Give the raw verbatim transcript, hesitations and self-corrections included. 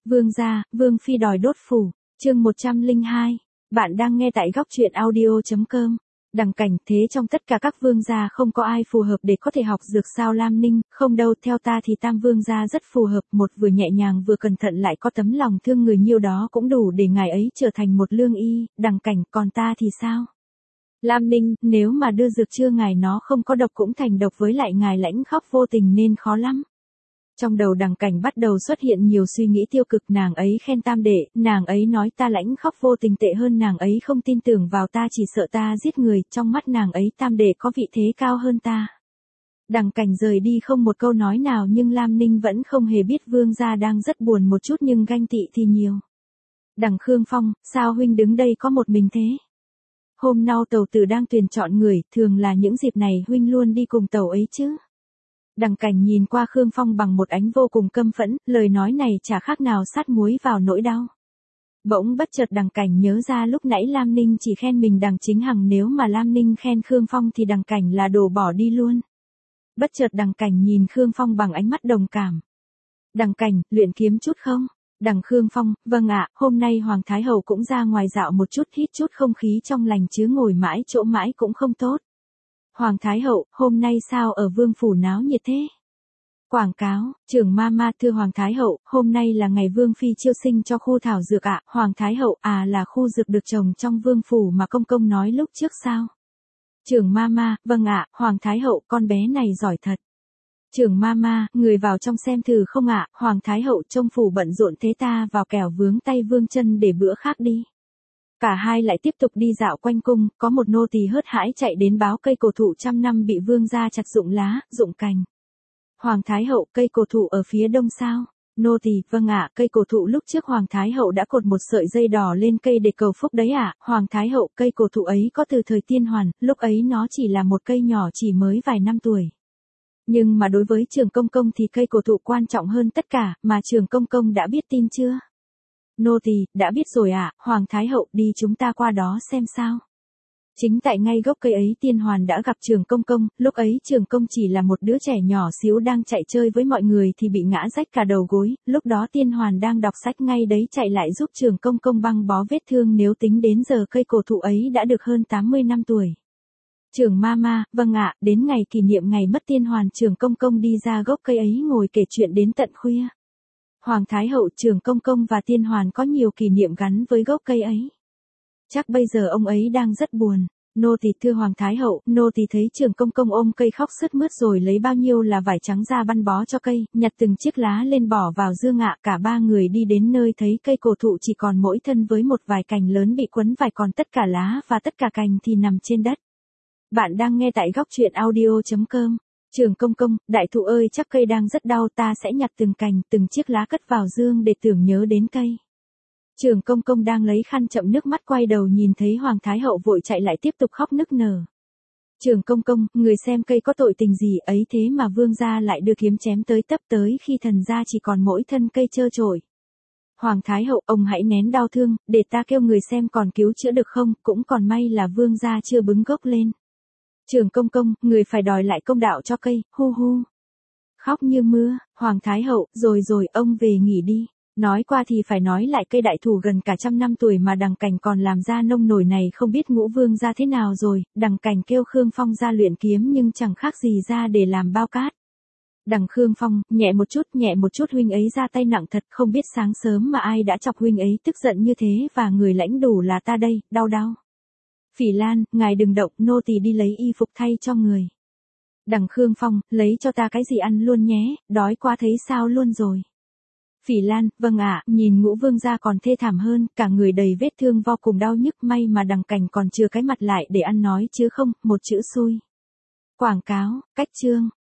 Vương gia, Vương phi đòi đốt phủ, chương một trăm lẻ hai. Bạn đang nghe tại góc truyện audio chấm com. Đằng Cảnh, thế trong tất cả các vương gia không có ai phù hợp để có thể học dược sao Lam Ninh, không đâu, theo ta thì Tam vương gia rất phù hợp, một vừa nhẹ nhàng vừa cẩn thận lại có tấm lòng thương người nhiêu đó cũng đủ để ngài ấy trở thành một lương y. Đằng Cảnh, còn ta thì sao? Lam Ninh, nếu mà đưa dược chưa ngài nó không có độc cũng thành độc, với lại ngài lãnh khóc vô tình nên khó lắm. Trong đầu Đằng Cảnh bắt đầu xuất hiện nhiều suy nghĩ tiêu cực, nàng ấy khen Tam đệ, nàng ấy nói ta lãnh khóc vô tình tệ hơn, nàng ấy không tin tưởng vào ta, chỉ sợ ta giết người, trong mắt nàng ấy Tam đệ có vị thế cao hơn ta. Đằng Cảnh rời đi không một câu nói nào, nhưng Lam Ninh vẫn không hề biết vương gia đang rất buồn một chút, nhưng ganh tị thì nhiều. Đằng Khương Phong, sao huynh đứng đây có một mình thế? Hôm nào tàu tử đang tuyển chọn người, thường là những dịp này huynh luôn đi cùng tàu ấy chứ? Đằng Cảnh nhìn qua Khương Phong bằng một ánh vô cùng căm phẫn, lời nói này chả khác nào sát muối vào nỗi đau. Bỗng bất chợt Đằng Cảnh nhớ ra lúc nãy Lam Ninh chỉ khen mình Đằng Chính Hằng, nếu mà Lam Ninh khen Khương Phong thì Đằng Cảnh là đổ bỏ đi luôn. Bất chợt Đằng Cảnh nhìn Khương Phong bằng ánh mắt đồng cảm. Đằng Cảnh, luyện kiếm chút không? Đằng Khương Phong, vâng ạ, hôm nay Hoàng Thái Hậu cũng ra ngoài dạo một chút, hít chút không khí trong lành chứ ngồi mãi chỗ mãi cũng không tốt. Hoàng Thái Hậu, hôm nay sao ở vương phủ náo nhiệt thế? Quảng cáo, trưởng ma ma, thưa Hoàng Thái Hậu, hôm nay là ngày vương phi chiêu sinh cho khu thảo dược ạ. Hoàng Thái Hậu, à là khu dược được trồng trong vương phủ mà công công nói lúc trước sao? Trưởng ma ma, vâng ạ, Hoàng Thái Hậu, con bé này giỏi thật. Trưởng ma ma, người vào trong xem thử không ạ? Hoàng Thái Hậu, trông phủ bận rộn thế ta vào kẻo vướng tay vương chân để bữa khác đi. Cả hai lại tiếp tục đi dạo quanh cung, có một nô tỳ hớt hãi chạy đến báo cây cổ thụ trăm năm bị vương gia chặt rụng lá, rụng cành. Hoàng Thái Hậu, cây cổ thụ ở phía đông sao? Nô tỳ, vâng ạ, cây cổ thụ lúc trước Hoàng Thái Hậu đã cột một sợi dây đỏ lên cây để cầu phúc đấy ạ. Hoàng Thái Hậu, cây cổ thụ ấy có từ thời Tiên Hoàn, lúc ấy nó chỉ là một cây nhỏ chỉ mới vài năm tuổi. Nhưng mà đối với Trường Công Công thì cây cổ thụ quan trọng hơn tất cả, mà Trường Công Công đã biết tin chưa? Nô tỳ, đã biết rồi ạ. Hoàng Thái Hậu, đi chúng ta qua đó xem sao. Chính tại ngay gốc cây ấy Tiên Hoàn đã gặp Trường Công Công, lúc ấy Trường Công chỉ là một đứa trẻ nhỏ xíu đang chạy chơi với mọi người thì bị ngã rách cả đầu gối, lúc đó Tiên Hoàn đang đọc sách ngay đấy chạy lại giúp Trường Công Công băng bó vết thương, nếu tính đến giờ cây cổ thụ ấy đã được hơn tám mươi năm tuổi. Trưởng ma ma, vâng ạ, đến ngày kỷ niệm ngày mất Tiên Hoàn Trường Công Công đi ra gốc cây ấy ngồi kể chuyện đến tận khuya. Hoàng Thái Hậu, Trường Công Công và Tiên Hoàn có nhiều kỷ niệm gắn với gốc cây ấy. Chắc bây giờ ông ấy đang rất buồn. Nô tỳ, thưa Hoàng Thái Hậu, nô tỳ thấy Trường Công Công ôm cây khóc sướt mướt rồi lấy bao nhiêu là vải trắng ra băng bó cho cây, nhặt từng chiếc lá lên bỏ vào dương ạ. Cả ba người đi đến nơi thấy cây cổ thụ chỉ còn mỗi thân với một vài cành lớn bị quấn vải, còn tất cả lá và tất cả cành thì nằm trên đất. Bạn đang nghe tại góc truyện audio chấm com. Trường Công Công, đại thụ ơi, chắc cây đang rất đau, ta sẽ nhặt từng cành, từng chiếc lá cất vào dương để tưởng nhớ đến cây. Trường Công Công đang lấy khăn chậm nước mắt quay đầu nhìn thấy Hoàng Thái Hậu vội chạy lại tiếp tục khóc nức nở. Trường Công Công, người xem cây có tội tình gì ấy thế mà vương gia lại đưa kiếm chém tới tấp tới khi thần gia chỉ còn mỗi thân cây trơ trội. Hoàng Thái Hậu, ông hãy nén đau thương, để ta kêu người xem còn cứu chữa được không, cũng còn may là vương gia chưa bứng gốc lên. Trường Công Công, người phải đòi lại công đạo cho cây, hu hu. Khóc như mưa, Hoàng Thái Hậu, rồi rồi, ông về nghỉ đi. Nói qua thì phải nói lại, cây đại thụ gần cả trăm năm tuổi mà Đằng Cảnh còn làm ra nông nổi này không biết Ngũ Vương ra thế nào rồi. Đằng Cảnh kêu Khương Phong ra luyện kiếm nhưng chẳng khác gì ra để làm bao cát. Đằng Khương Phong, nhẹ một chút, nhẹ một chút, huynh ấy ra tay nặng thật, không biết sáng sớm mà ai đã chọc huynh ấy tức giận như thế, và người lãnh đủ là ta đây, đau đau. Phỉ Lan, ngài đừng động, nô tỳ đi lấy y phục thay cho người. Đằng Khương Phong, lấy cho ta cái gì ăn luôn nhé, đói quá thấy sao luôn rồi. Phỉ Lan, vâng ạ, nhìn Ngũ Vương gia còn thê thảm hơn, cả người đầy vết thương vô cùng đau nhức, may mà Đằng Cảnh còn chừa cái mặt lại để ăn nói chứ không, một chữ xui. Quảng cáo, cách chương,